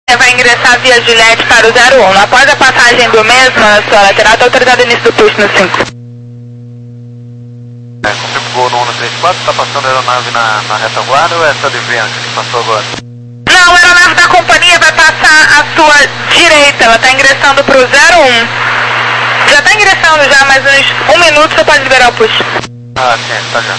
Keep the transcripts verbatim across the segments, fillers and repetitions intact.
Vai ingressar via Juliette para o zero um. Após a passagem do mesmo, a sua lateral está autorizado início do push no cinco. É, confirmou no um três quatro, está passando a aeronave na, na retaguarda ou é essa de vento que passou agora? Não, a aeronave da companhia vai passar à sua direita, ela está ingressando para o zero um. Já está ingressando já, mais uns um minuto você pode liberar o push. Ah, sim, tá já.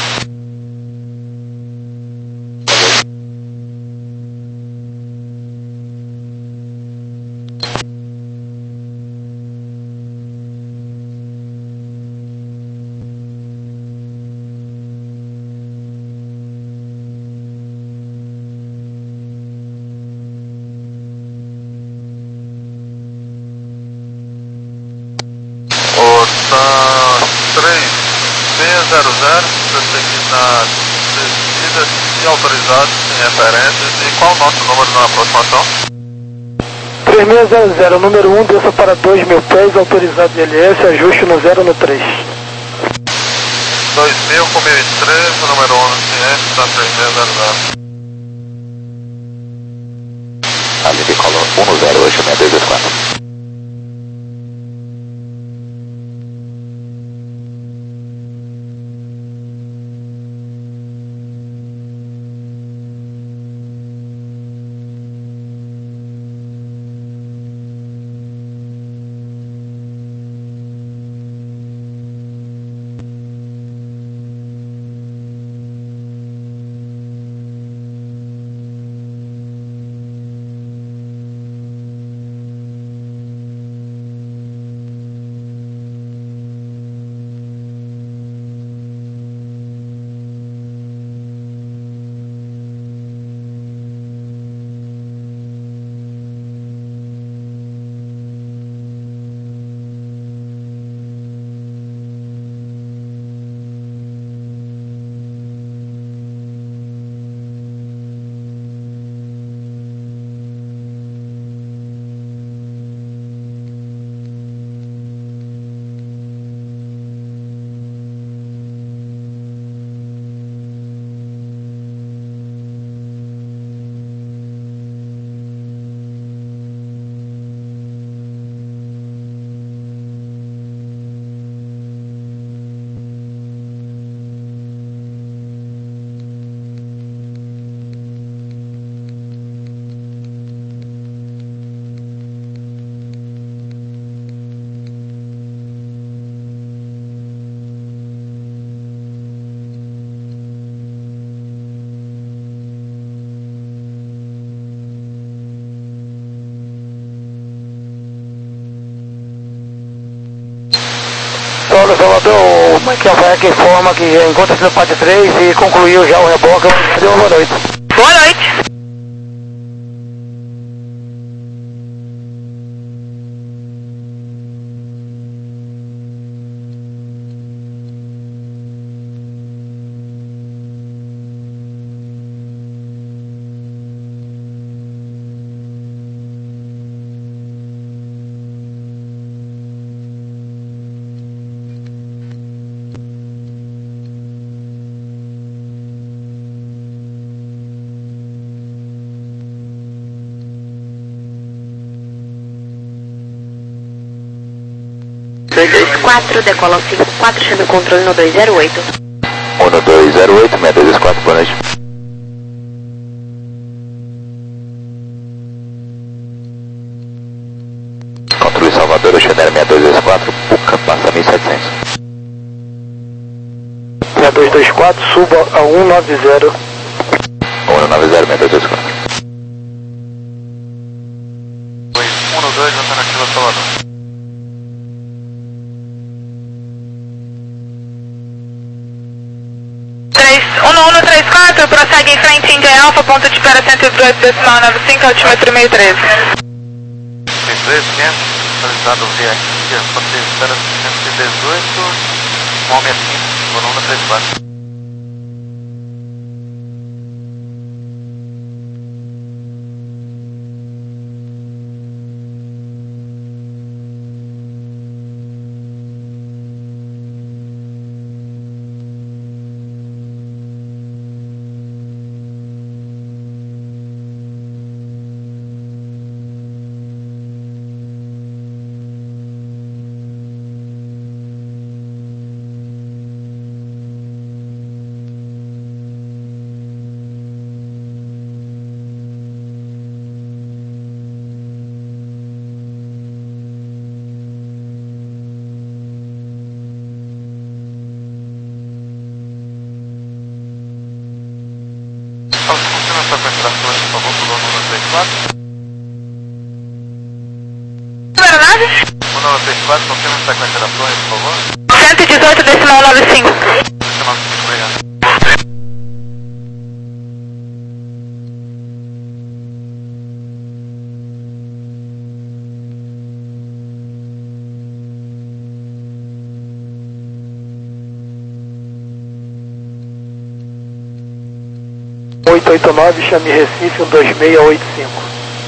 três seis zero zero, prosseguir na descida e autorizado, sem referências. E qual o nosso número na aproximação? três seis zero zero, número um, desça para dois mil pés, autorizado de L S, ajuste no zero no três. dois mil com mil e treze, número um, ciência, está três seis zero zero. Ali de Color um zero oito seis dois quatro. Olha, Salvador, o Michael Beck informa que encontra-se no pátio três e concluiu já o reboque. Deu uma boa noite. Boa noite. dois dois quatro, decola ao cinco quatro, chama o controle no dois zero oito. um dois zero oito, seis dois quatro, boa noite. Controle Salvador, Chanel seis dois dois quatro, Puca, passa mil e setecentos. seis dois dois quatro, suba a cento e noventa. um nove zero, seis dois dois quatro. um dois, alternativa Salvador. um um três quatro, prossegue em frente, India Alpha, ponto de espera cento e dezoito, decimal noventa e cinco, altímetro meio treze. meio treze, quinhentos, autorizado via Índia, ponto de espera cento e dezoito, nome assim, volume três quatro. trinta e quatro, confirma a sequência da torre, por favor. cento e dezoito, decimal noventa e cinco. Decimal noventa e cinco, obrigado. oito oito nove, chame Recife, um dois seis oito cinco.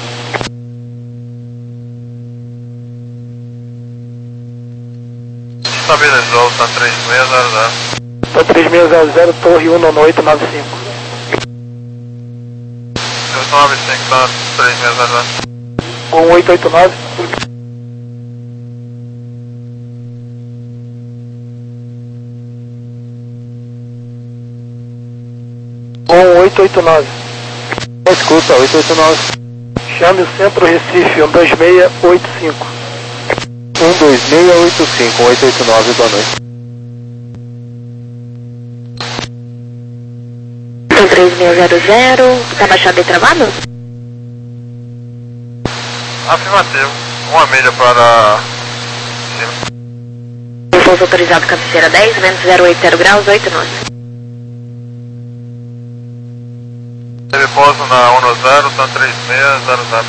Estabilizou, tá três seis zero zero. Tá três seis zero zero, torre um nove oito nove cinco. oito nove cinco, tá três seis zero zero. um oito oito nove. um oito oito nove. Escuta, oito oito nove. Chame o Centro Recife, um dois seis oito cinco. um dois seis oito cinco, oito oito nove, boa noite. Um três seis zero zero, tá baixado e travado? Afirmativo. Uma milha para cima. Pouso autorizado cabeceira dez, vento zero oito zero graus, oito nove. Teve pouso na um zero, tá três seis zero zero.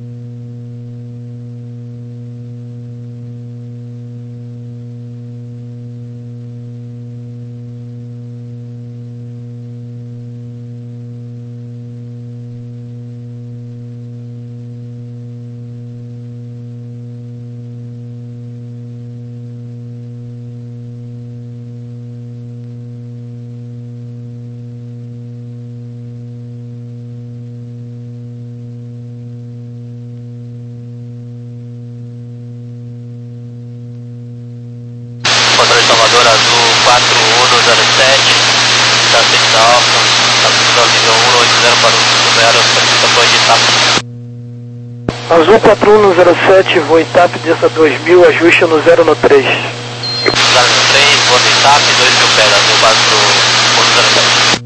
Controle Salvador Azul quatro um zero sete, da pista alfa, da pista nível um oito zero para o zero, pista foi de TAP. Azul quatro um zero sete, voo TAP, desça dois mil, ajuste no zero no três. zero no três, voo de TAP, dois mil pés, Azul quatro um zero sete.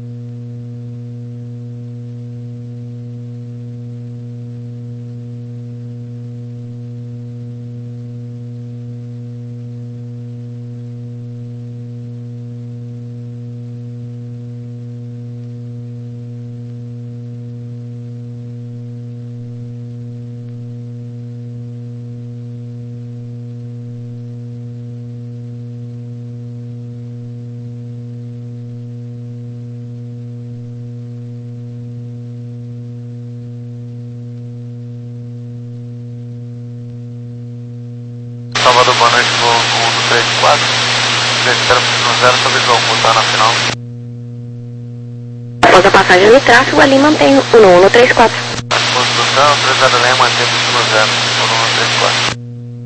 Salvador, boa noite, voo um três quatro. Desespero no zero, talvez vou voltar na final. Após a passagem do tráfego, ali mantém o um um três quatro. Construção, três zero Lem, mantém no zero, um três quatro.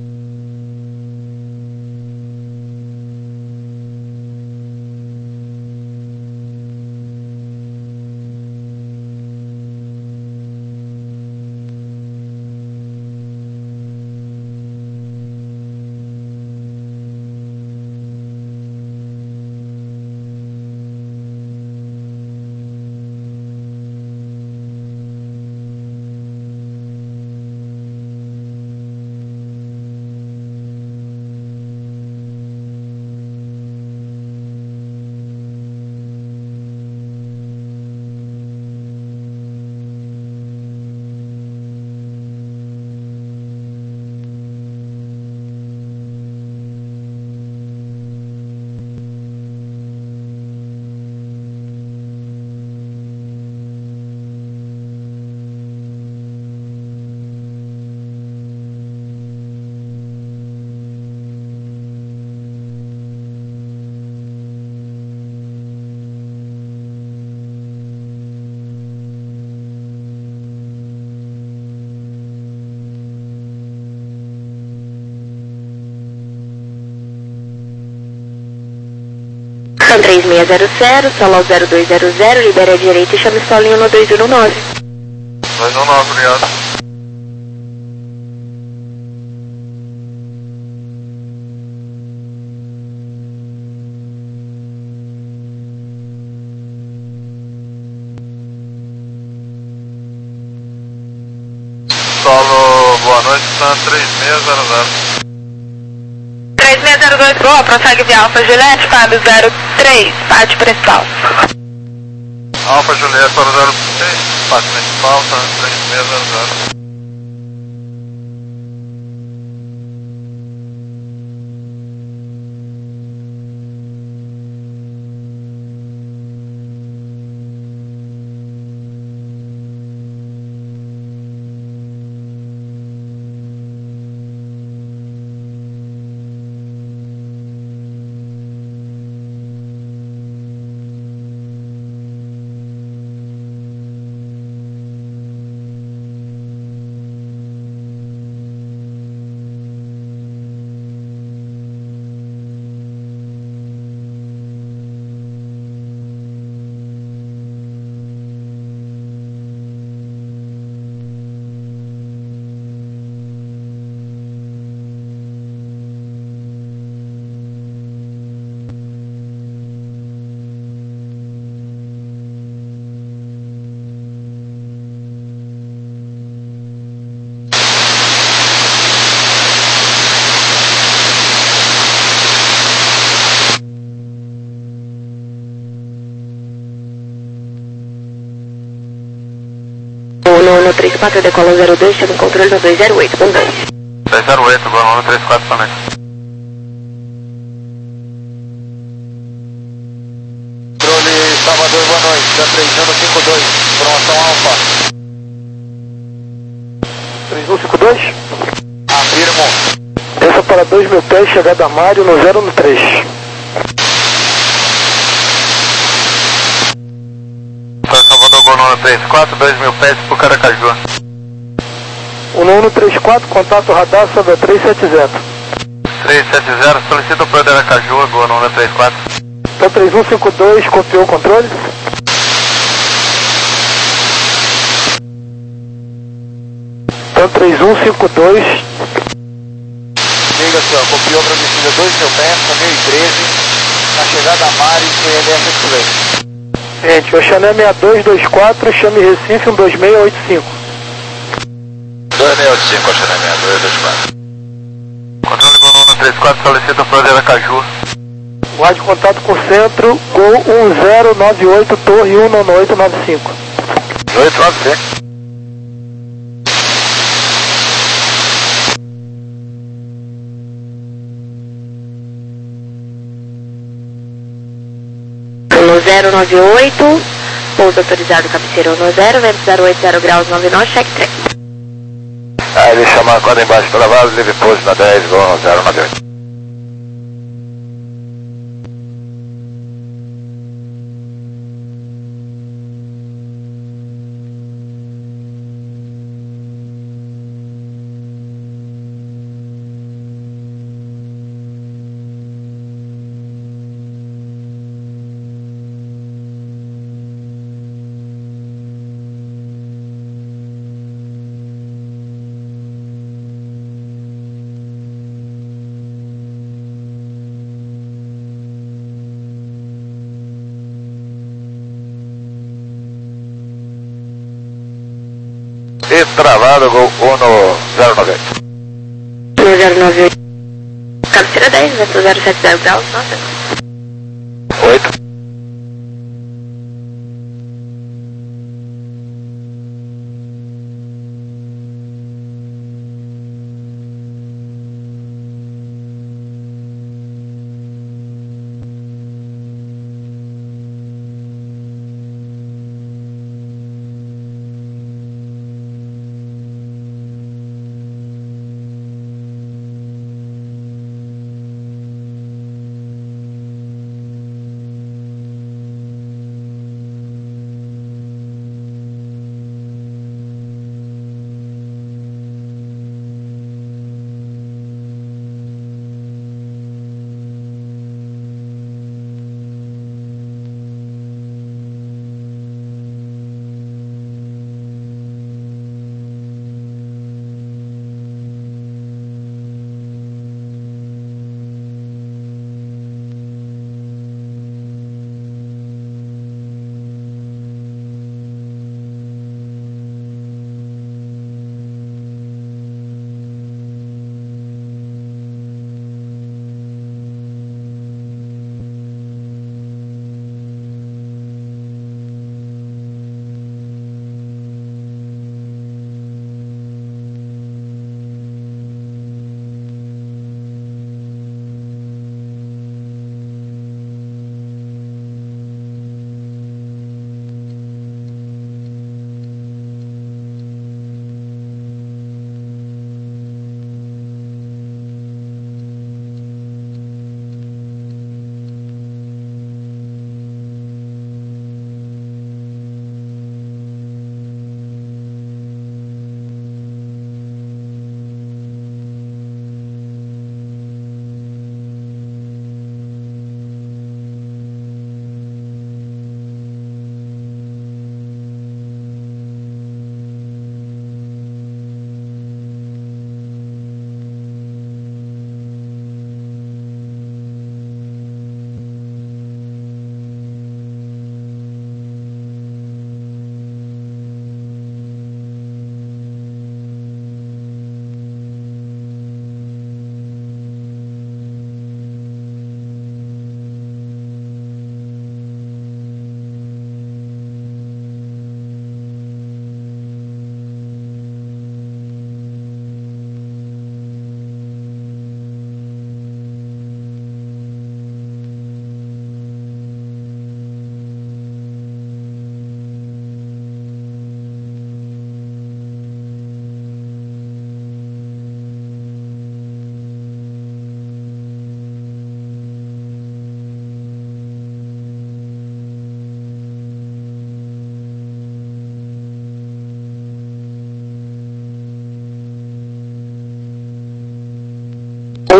São três seis zero zero, solo zero dois zero zero, libere a direita e chame solinho no dois um nove. dois um nove, obrigado. Solo, boa noite, tá três seis zero zero. Companhia zero dois Goa, prossegue via Alfa Juliette, Fábio zero três, parte principal. Alfa Juliette para zero três, parte principal, tá três seis zero zero. No três quatro, decola zero dois, chama o controle no dois zero oito, bom dois. dois zero oito, Bruno, três quatro também. Controle Salvador, boa noite, da três um cinco dois, informação Alfa. três um cinco dois? Afirmo. Desça para dois mil pés, chegada Mário no zero um três. Salvador, Bruno, três quatro, dois mil pés pro Caracaju. um um três quatro, contato radar sobre a três sete zero. três sete zero, solicita o apoio da Aracaju, Bruno, três quatro. Então três um cinco dois, copiou o controle? Então três um cinco dois. Liga, senhor, copiou para descida dois mil pés, caminho e treze, na chegada a Mari, C L S Express. Gente, Oxané seis dois dois quatro, chame Recife um dois seis oito cinco. dois seis oito cinco, Oxané seis dois dois quatro. Controle Bruno, três quatro, solicita o apoio da Aracaju. Guarde contato com o centro, Gol um zero nove oito, Torre um nove oito nove cinco. oito nove cinco. No zero nove oito, pouso autorizado, cabeceira um zero, vento zero oito zero graus, nove nove, check três. Aí ele chama a corda embaixo para base, livre pouso na dez, Gol zero nove oito. E travado, Gol um no zero nove oito. No zero nove oito, cabeceira dez, vento zero sete zero graus, nossa. oito.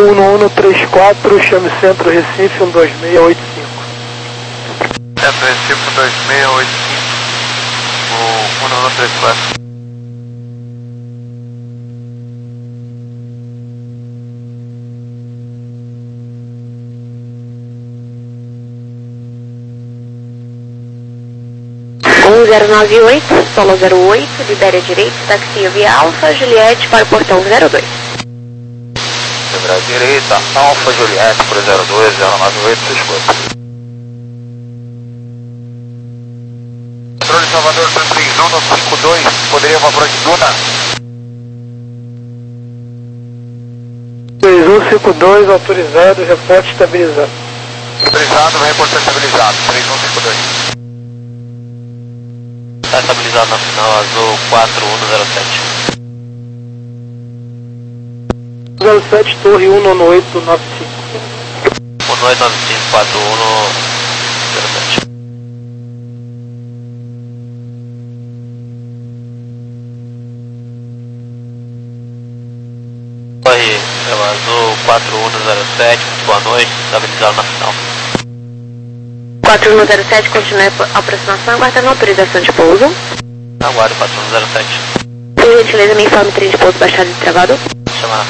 um um três quatro, chame Centro Recife um dois seis oito cinco. Centro Recife um dois seis oito cinco, o um um três quatro. um zero nove oito, solo zero oito, libere a direita, taxi via Alfa, Juliette para o portão zero dois. Liberar a direita, Alfa, Juliette para zero dois, zero nove oito, seis quatro. Controle Salvador três um no cinco dois, poderia evaporar de Duna? três um cinco dois, autorizado, reporte estabilizado. Autorizado, reporte estabilizado, três um cinco dois. Está estabilizado na final, azul quatro um zero sete. zero sete, torre um nove oito nove cinco. um oito nove cinco quatro um zero sete. Torre, é azul quatro um zero sete, muito boa noite, estabilizado na final. quatro um zero sete, continue a aproximação, aguardando autorização de pouso. Aguardo quatro um zero sete. Por gentileza, me informe trem de pouso baixado e travado. Chamar.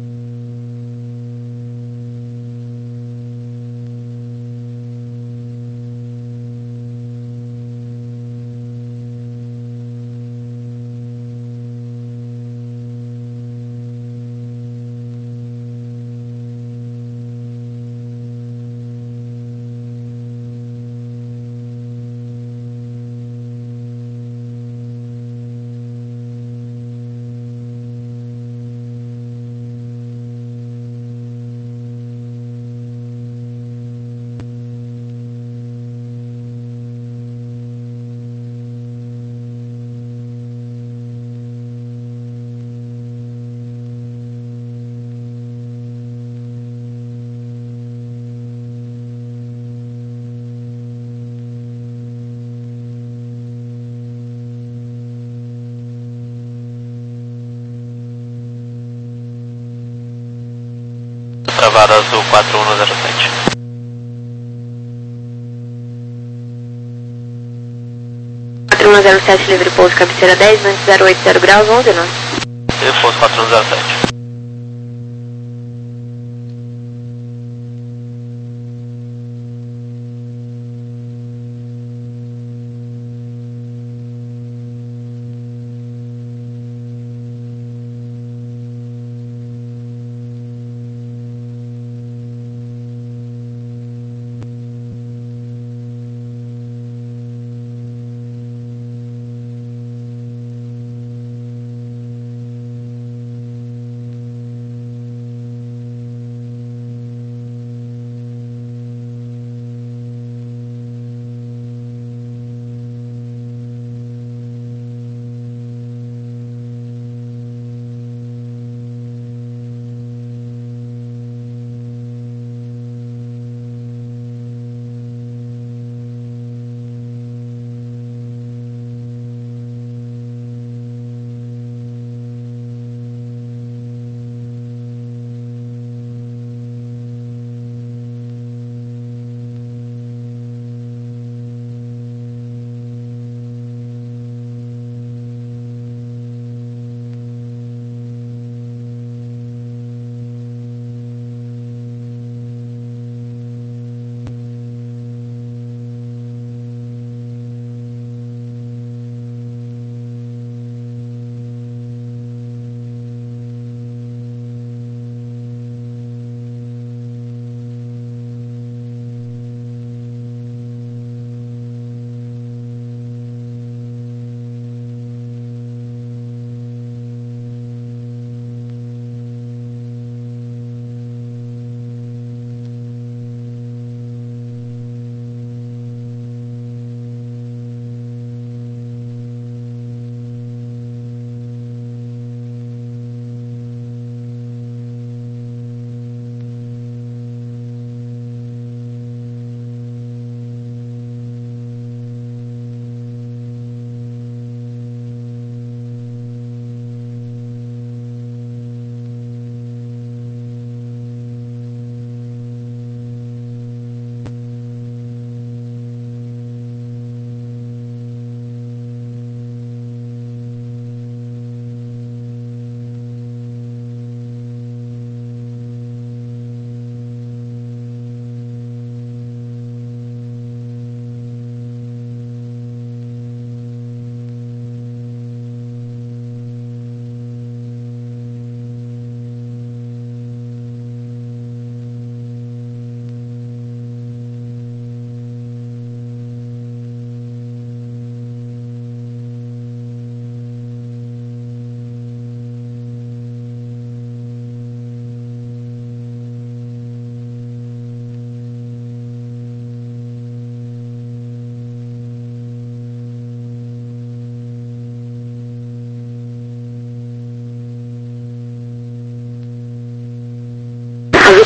Travado azul quatro um zero sete. quatro um zero sete, livre pouso, cabeceira dez, vento zero oito zero graus, onze nove. Livre pouso quatro um zero sete.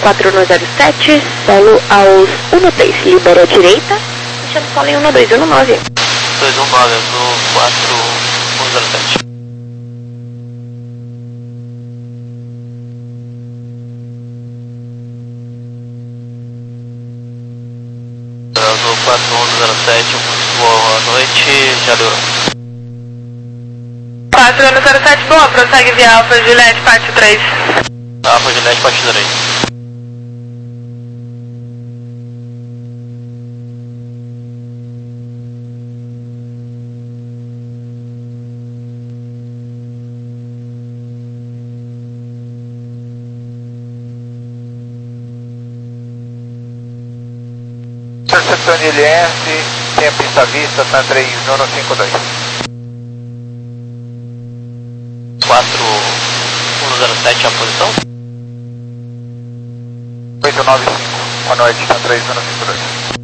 quatro um zero sete, solo aos um três, libera a direita, deixando solo em um dois um nove. dois um nove, azul quatro um zero sete. Azul quatro um zero sete, boa noite, já deu. quatro um zero sete, boa, prossegue via Alfa Juliette, parte três. Alfa Juliette, parte três. Intercepção de L S, tem a pista à vista, tá três um cinco dois. quatro um zero sete, a posição? oito nove cinco, boa noite, tá três um cinco dois.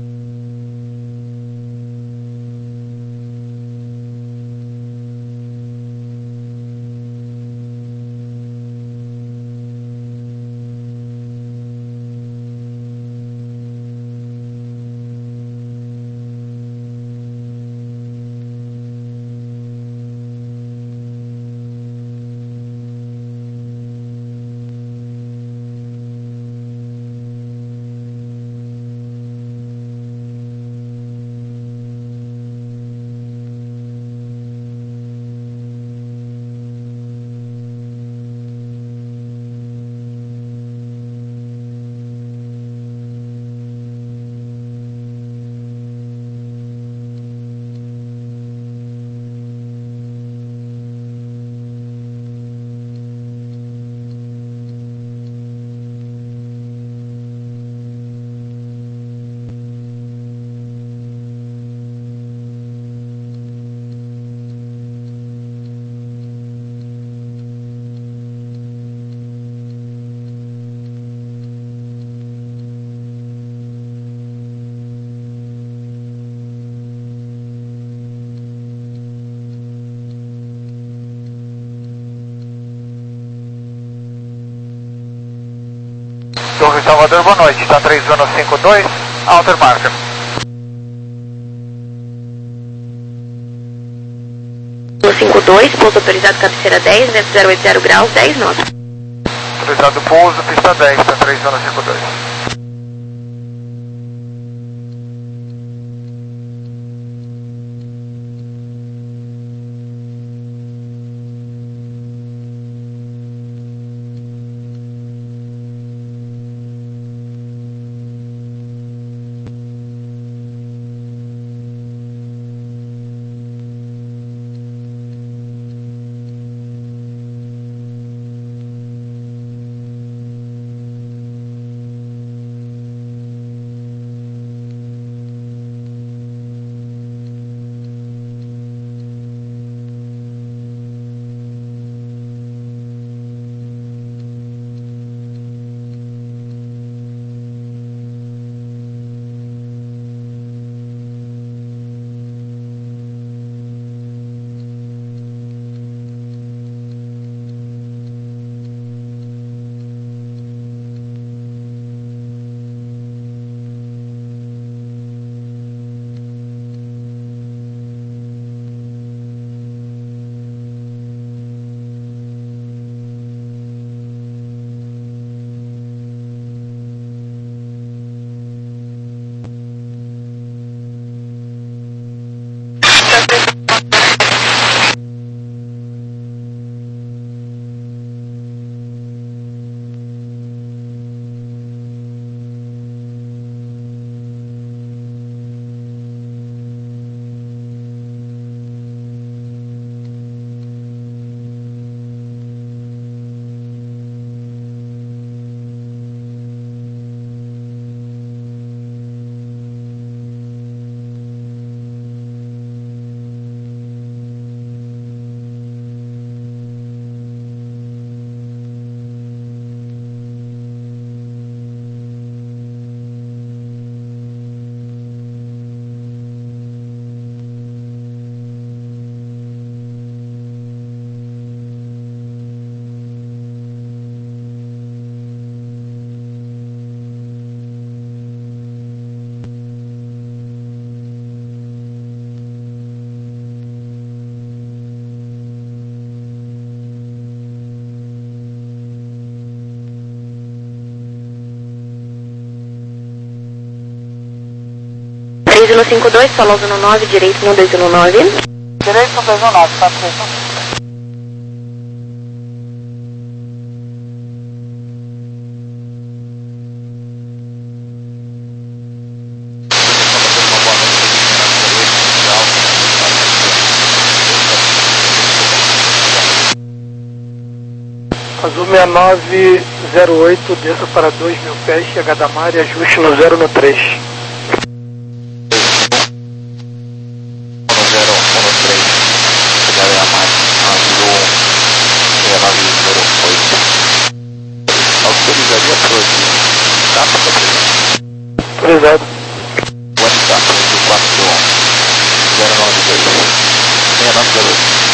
Torre Salvador, boa noite, tá três um cinco dois, Alter Marker. cinco dois, pouso autorizado cabeceira dez, vento zero oito zero graus, dez nove. Autorizado pouso, pista dez, tá três um cinco dois. dois um cinco dois, solo um nove, direito no dois um nove. Direito no dois um nove, tá certo. Azul seis nove zero oito, desça para dois mil pés, chegada a mar e ajuste no zero no três. Autorizaria próximo. Tá, Autorizado. WhatsApp quatro zero nove dois seis nove zero oito.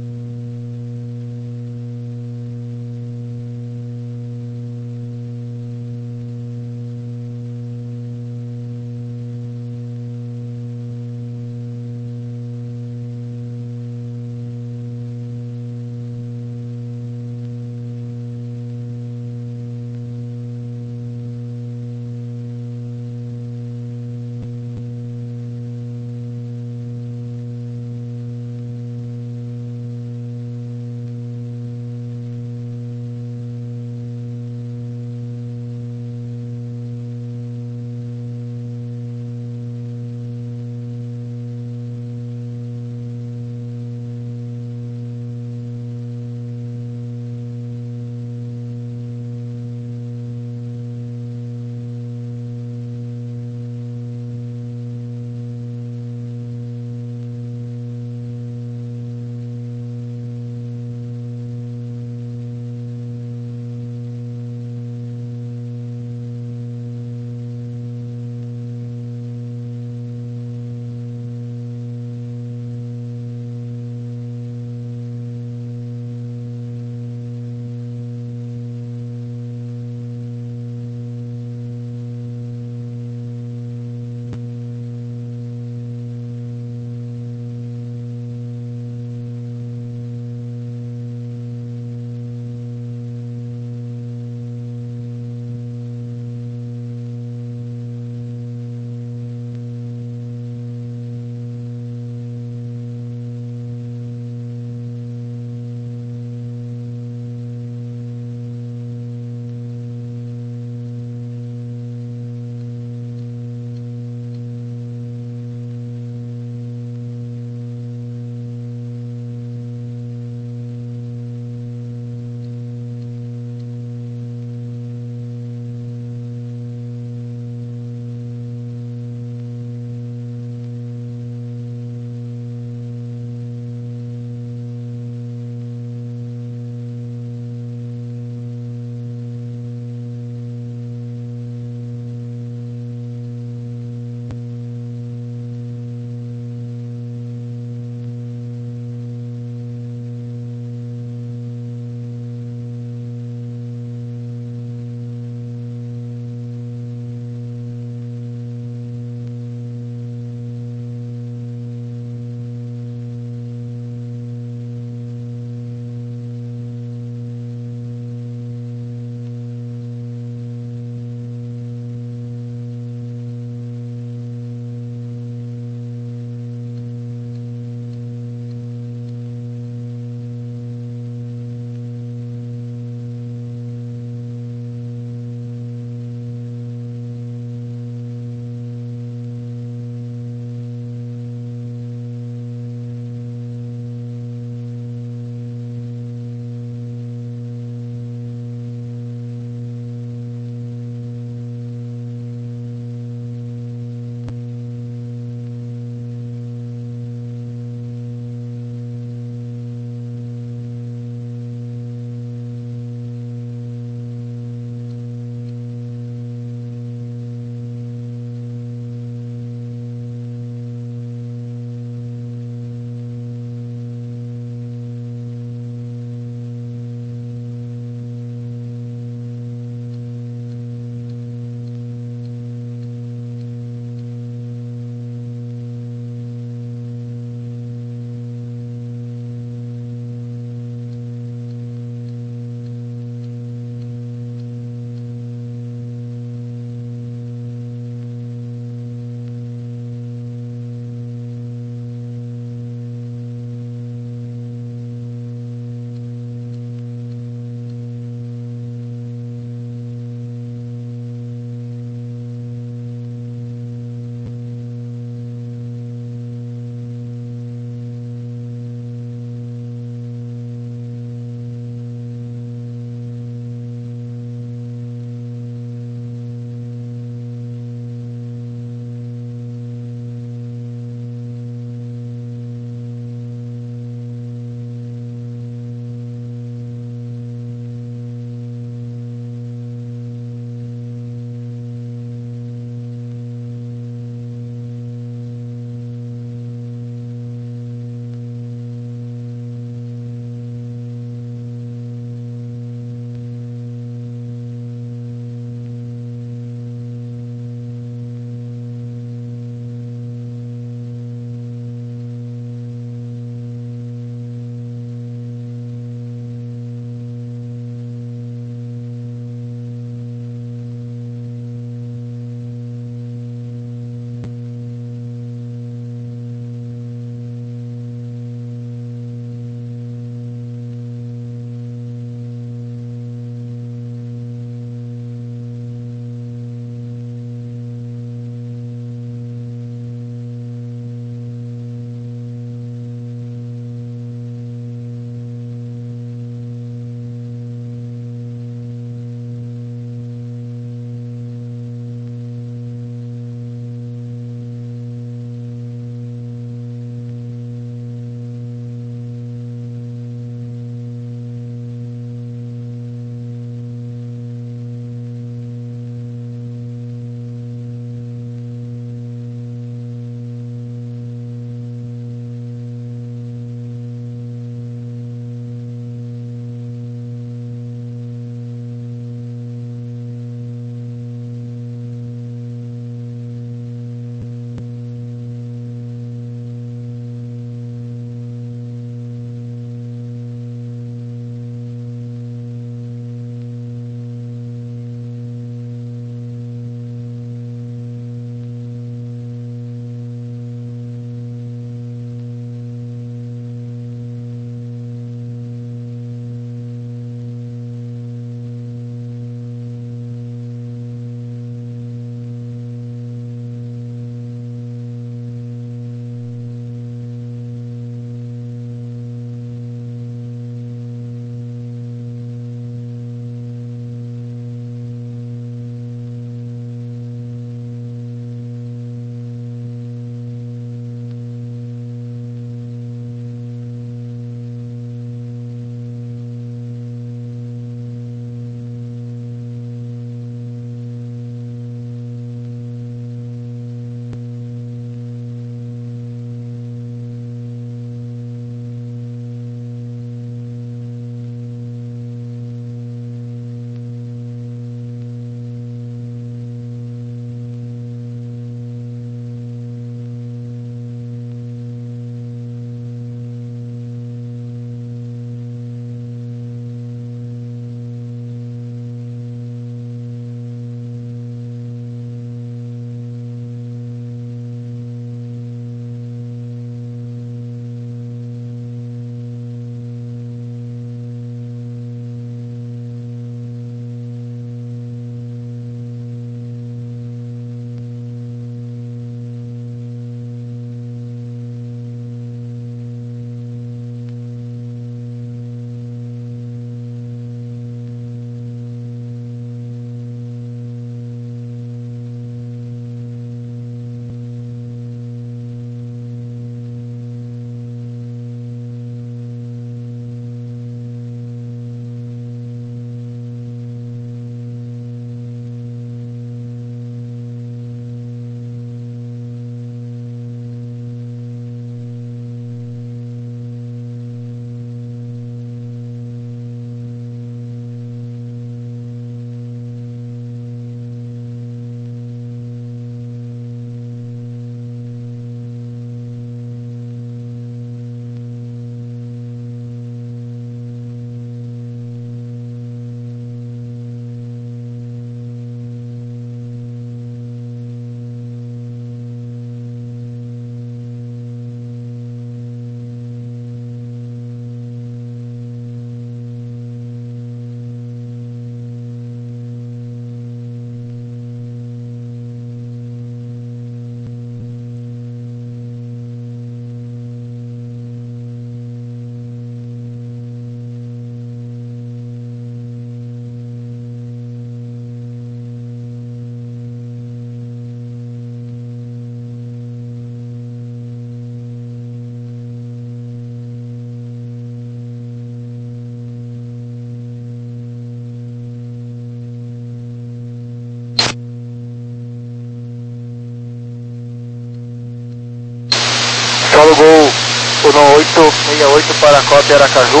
no oito seis oito para Cópia Aracaju.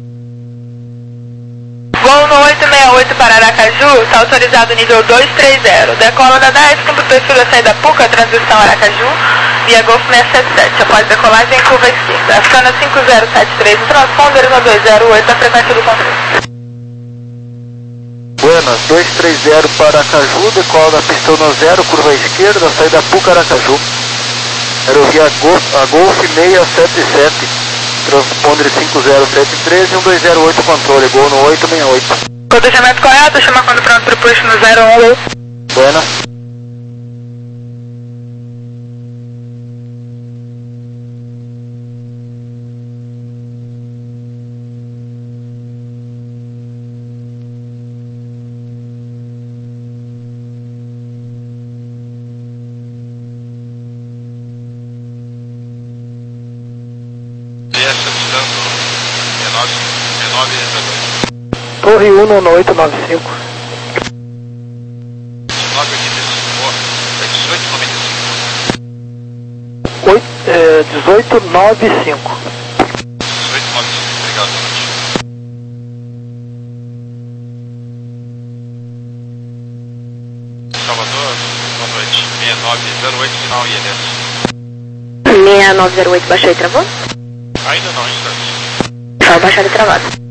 Voo no oito seis oito para Aracaju, está autorizado nível dois três zero. Decola da dez, cumpre o perfil da saída Puca, transição Aracaju, via Golf seiscentos e setenta e sete. Após decolagem, curva esquerda. Ascana cinco zero sete três, transponder uma dois zero oito, a frequência do controle. Buenas, dois três zero para Aracaju, decola da pista no zero, curva esquerda, saída Puca Aracaju. Aerovia Golf, a Golf seiscentos e setenta e sete, transponder cinco zero sete três e um dois zero oito, controle, gol no oito seis oito. Codejamento correto, chama quando pronto para o push no zero um. Buenas. Torre um no oito nove cinco. dezoito nove cinco. dezoito nove cinco, obrigado, boa noite. Salvador, boa noite. seis nove zero oito, sinal I L S. seis nove zero oito, baixou e travou? Ainda não, instante. Só baixado e travado.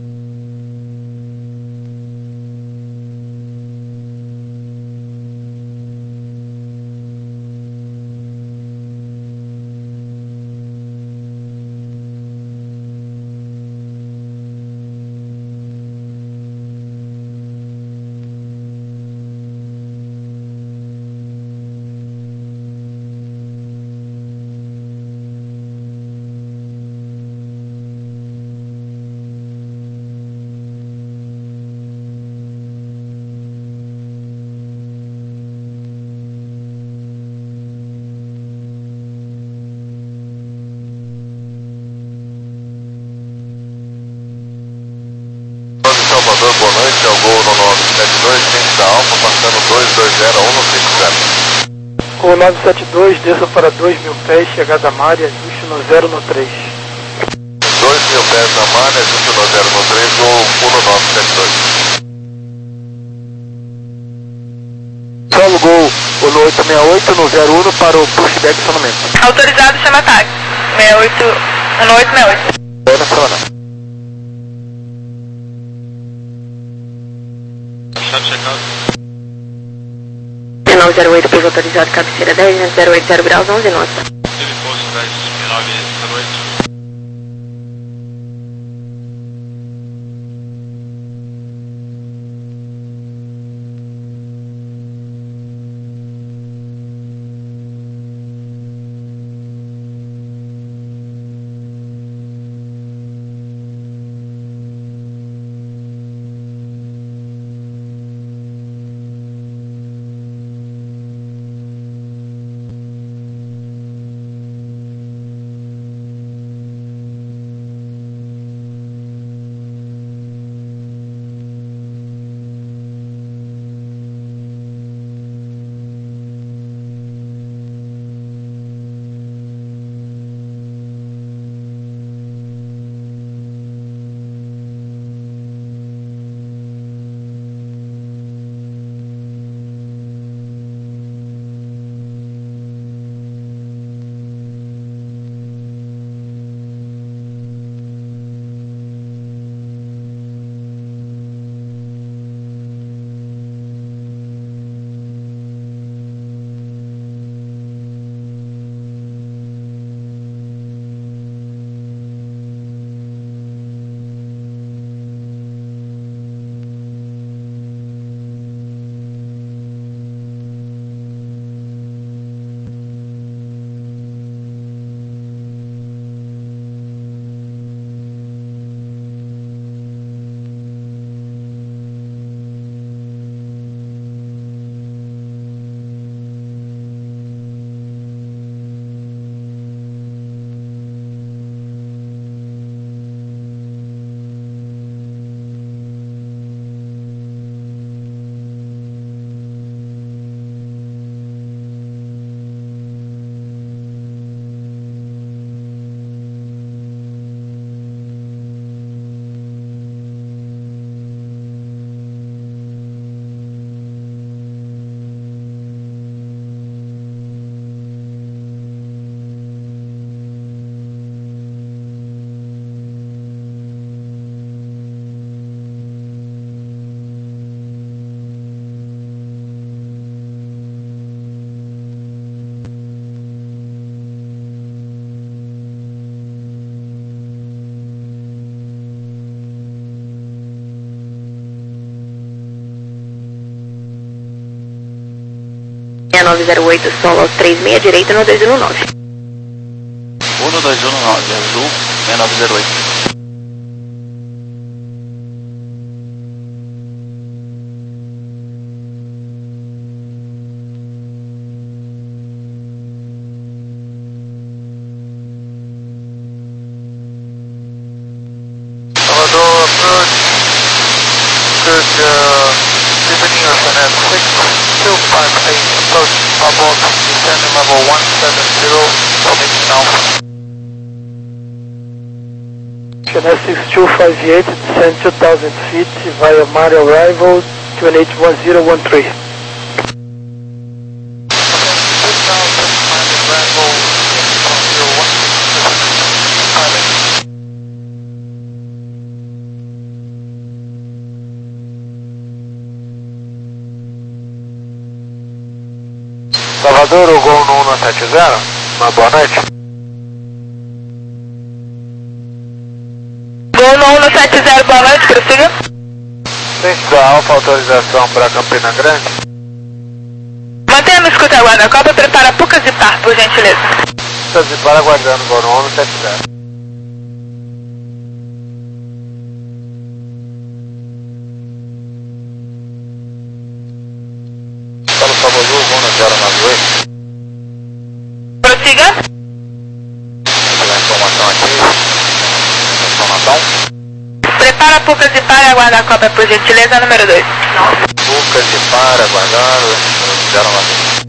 Salvador, boa noite, é o gol no nove sete dois, ciência da Alfa, passando dois dois zero um no cinco zero. Gol nove sete dois, desça para dois mil pés, chegada a Mari, ajuste no zero no três. dois mil pés na Mari, ajuste no zero no três, gol um no nove sete dois. Solo gol no oito seis oito, no zero um para o pushback sonamento. Autorizado, chama ataque. seis oito, no oito seis oito. É na semana. Chave checado. nove zero oito, pouso autorizado, cabeceira dez, zero oito zero graus, onze nota. Teve pouso dez, nove zero oito. seis nove zero oito, solo aos três seis, direito no dois um nove. um dois um nove, azul, seis nove zero oito. Salvador approach, good, uh, deepening of the net six two five eight, approach about descending level one seven zero, formation alpha. Channel six two five eight, descend two thousand feet via Mare arrival, two eight one zero one three. Salvador, o Gol no um sete zero, uma boa noite. Gol no um sete zero, boa noite, prossiga. Centro da Alfa, autorização para Campina Grande. Mantenha no escuta guarda-copa, prepara Pucas e Par, por gentileza. Pucas e Par aguardando, Gol no um sete zero. Para o Salvador, Gol no zero nove oito. Prossiga. Vou pegar a informação aqui. Informação. Prepara Pucas e Par, aguarda a cópia, por gentileza, número dois. Pucas e Par aguardando, zero nove oito.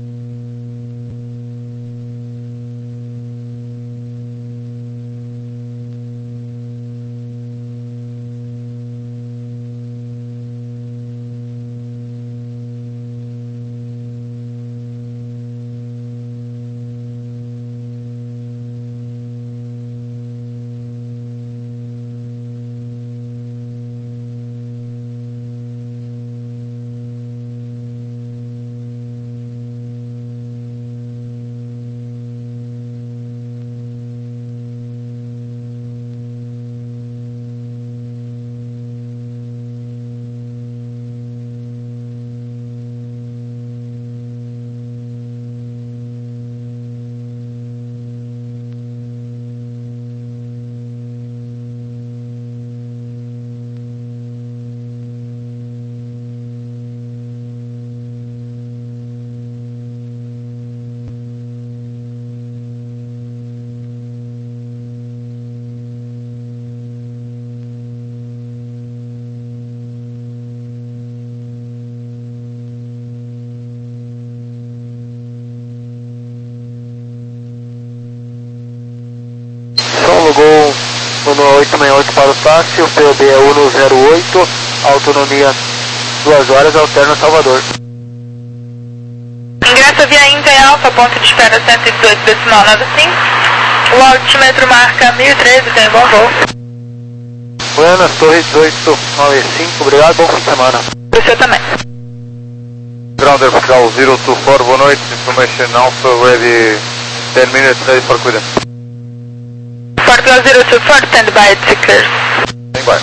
Gol um oito seis oito para o táxi, o P O B é um zero oito, autonomia duas horas, alterna Salvador. Ingresso via Inter Alfa, ponto de espera cento e dezoito decimal nove cinco. O altímetro marca mil e treze, tem bom voo. Buenas, Torre dezoito nove cinco, obrigado, bom fim de semana. O seu também. Grounder Pascal zero two four, boa noite, information Alpha ready, ten minutes, ready for clearance. Portugal zero two four, stand by at clear. Stand by.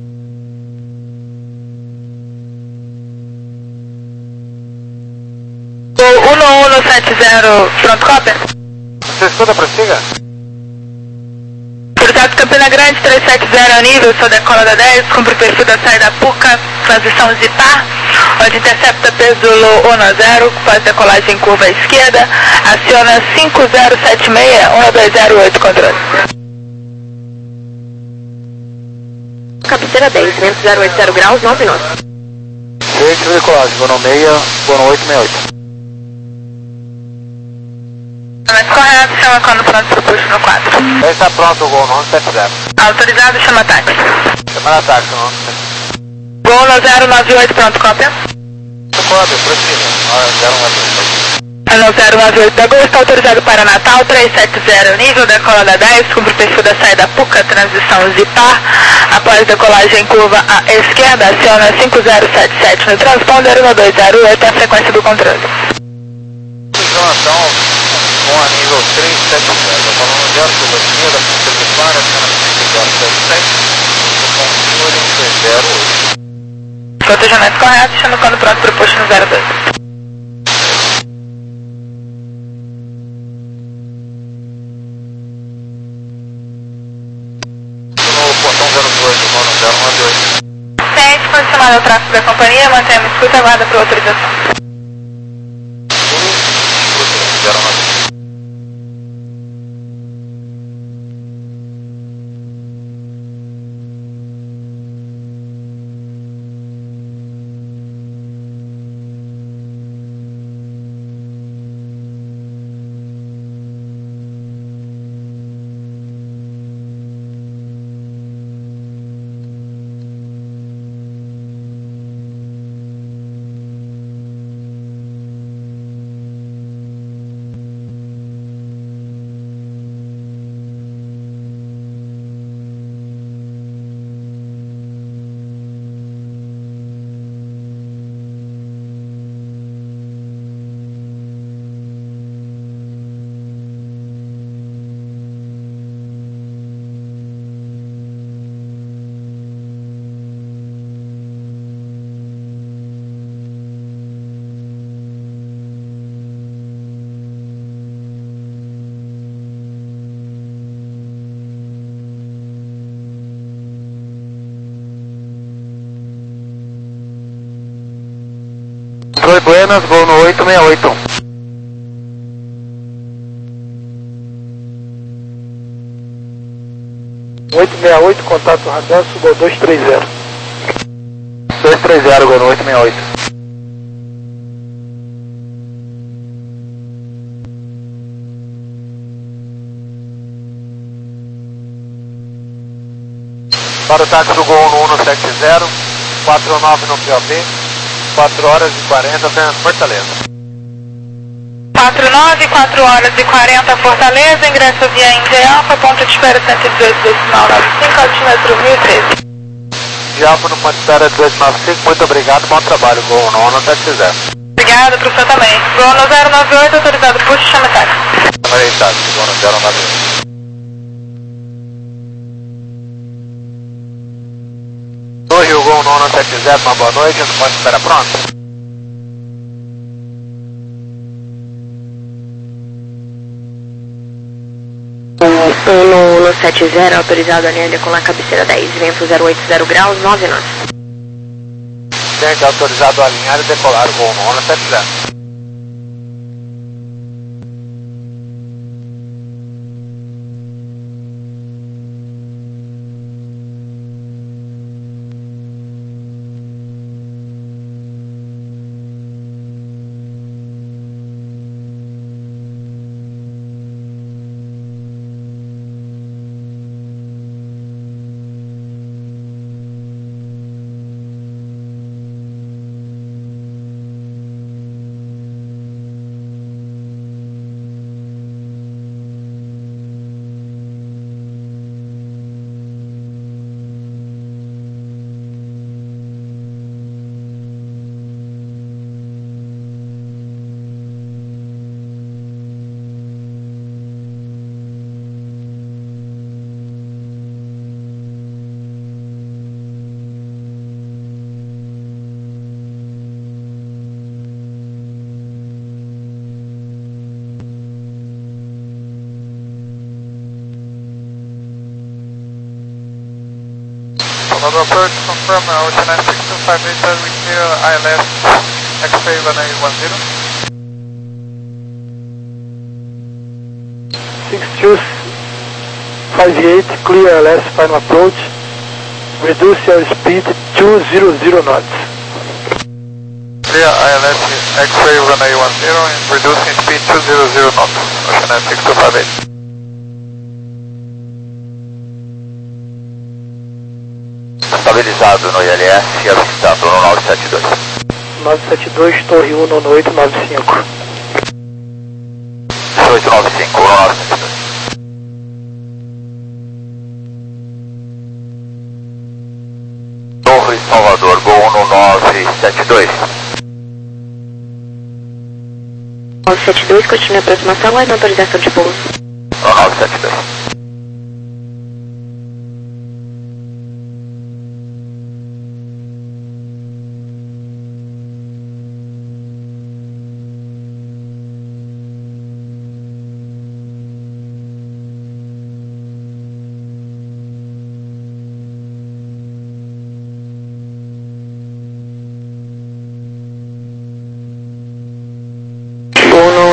Gol um um sete zero, pronto, cópia. Você escuta, prossiga? Cruzado Campina Grande, três sete zero nível, sou decola da dez, cumpre o perfil da saída Puca, transição Zipar, onde intercepta peso low um zero, faz decolagem em curva à esquerda, aciona cinco zero sete seis, um dois zero oito, controle. Cabeceira dez, vento zero oito zero graus, nove nove. Feito de decolagem, Gono seis, Gono oito seis oito. Mas correto, chama quando pronto pro puxo no quatro. Está pronto o Gol no um sete zero. Autorizado, chama táxi. Chamar ataque no um sete zero. Gol no zero nove oito, pronto, cópia. Cópia, prossiga. zero nove oito. No zero nove oito da Gol, está autorizado para Natal, três sete zero, nível, decola da dez, cumpre o perfil da saída Puca, transição Zipar, após decolagem em curva à esquerda, aciona cinco zero sete sete no transponder, um dois zero oito, a frequência do controle. Informação com a nível três sete zero, falando zero curva esquerda, Puca Zipar, aciona cinco zero sete sete, controle um dois zero oito. Protejamento correto, chama quando pronto para o puxo no zero dois. da companhia, mantemos escuta, aguarda para autorização. Oi, Buenas, vou no oito seis oito. oito seis oito, contato radar, Gol dois três zero. dois três zero, Gol no oito seis oito. Para o táxi do Gol no um sete zero, quatro nove no P O B, quatro horas e quarenta, apenas Fortaleza. quatro nove, quatro horas e quarenta, Fortaleza, ingresso via Índia Alfa, ponto de espera cento e dezoito, decimal noventa e cinco, altímetro mil e treze. De Alfa no ponto de espera dezoito noventa e cinco, muito obrigado, bom trabalho, Gol no um sete zero. Obrigada, para o senhor também. Gol no zero nove oito, autorizado, puxa, chama táxi. Aí, táxi, Gol no zero nove oito. No Rio Gol no um sete zero, uma boa noite, no ponto de espera pronto. Um no sete zero, autorizado a linha decolar cabeceira dez, vento zero oito zero graus, nove nós. Gente, autorizado a alinhar e decolar o Gol no um sete zero. Another approach, confirm Ocean nine six two five eight, we clear I L S X-ray runway one zero. six two five eight, clear I L S, final approach, reduce your speed two hundred knots. Clear I L S X-ray runway one zero and reducing speed two hundred knots, Ocean nine six two five eight. Estabilizado no I L S e avistado no nove sete dois. nove sete dois, Torre um no oito nove cinco. oito nove cinco, nove sete dois. Torre Salvador, Gol no nove sete dois. nove sete dois, continue a aproximação, mais autorização de pouso. No nove sete dois.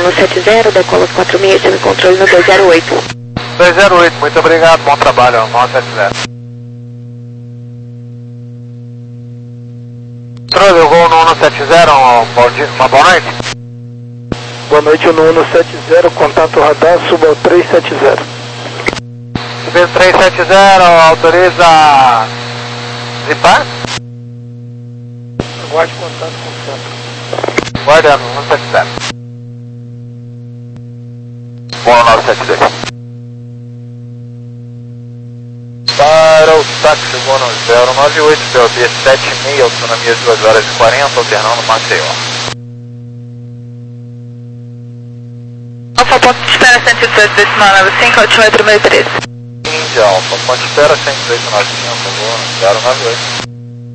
um sete zero, decola os quatro seis, teve controle no dois zero oito. dois zero oito, muito obrigado, bom trabalho, um sete zero. Controle, eu vou no um sete zero, bom dia, uma boa noite. Boa noite, no um sete zero, contato radar, suba ao três sete zero. Subindo três sete zero, autoriza zipar? Aguarde contato com o centro. Guardando, um sete zero. Bom, nove sete dois. Para o táxi, bom, zero nove oito, P O B sete seis, autonomia duas horas e quarenta, alternando Maceió. Alfa ponto de espera cento e dezoito, decimal nove cinco, altímetro meio treze. Índia Alfa, ponto de espera cento e dezoito nove cinco, bom, zero nove oito.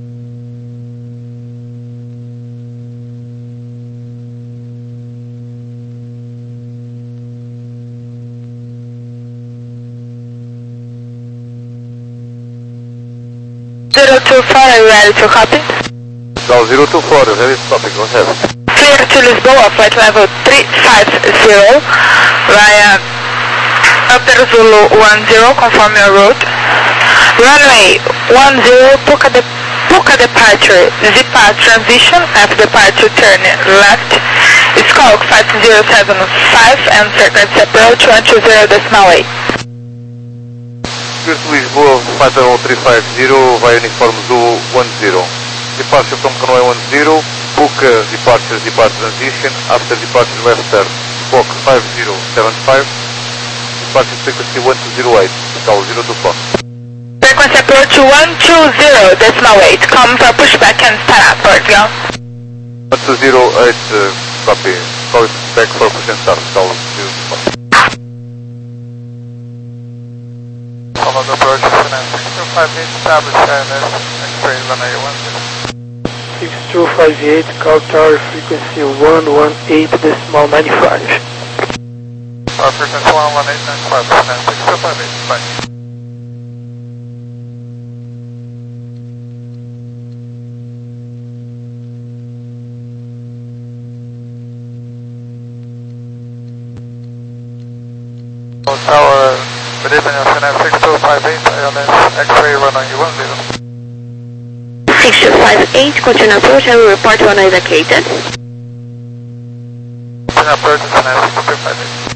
zero two four, are you ready to copy? Gal zero two four, ready to copy, go ahead. Clear to Lisboa, flight level three five zero, via Upper Zulu one zero, confirm your route. Runway one zero, Puka, de Puka departure, Zipa transition, after departure turn left, Skulk five zero seven five, and frequency approach one two zero decimal eight. Clear to Lisboa, flight level three five zero, via uniform Zulu one zero. Departure from runway one zero, Puka departure, depart transition, after departure left turn, Squawk five zero seven five, departure frequency one two zero eight, Gal zero two four. Frequency approach one two zero decimal eight, come for pushback and start up, Portugal. one two zero eight, uh, copy, call it back for push and start, Gal zero two four. Follow the approach to six two five eight, establish I N S, X-ray runway one zero. six two five eight, call tower frequency one one eight decimal nine five. Our frequency one one eight nine five, six two five eight, bye. Tower, good evening, S N F six two five eight, I N S, X-ray runway one zero. six two five eight, continue approach, I will report runway vacated. Continue approach, S N F six two five eight.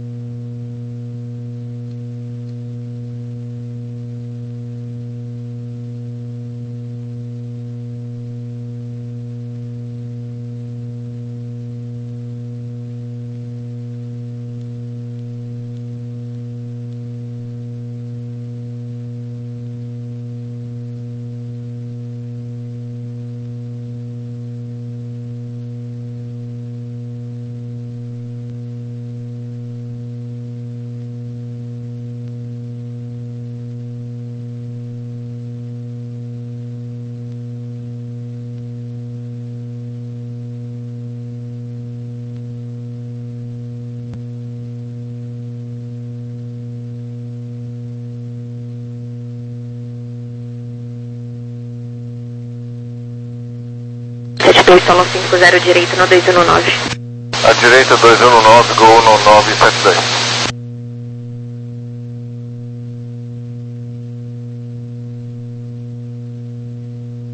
dois, solo cinco zero, direito no dois um nove. A direita dois um nove, Gol no nove sete dois.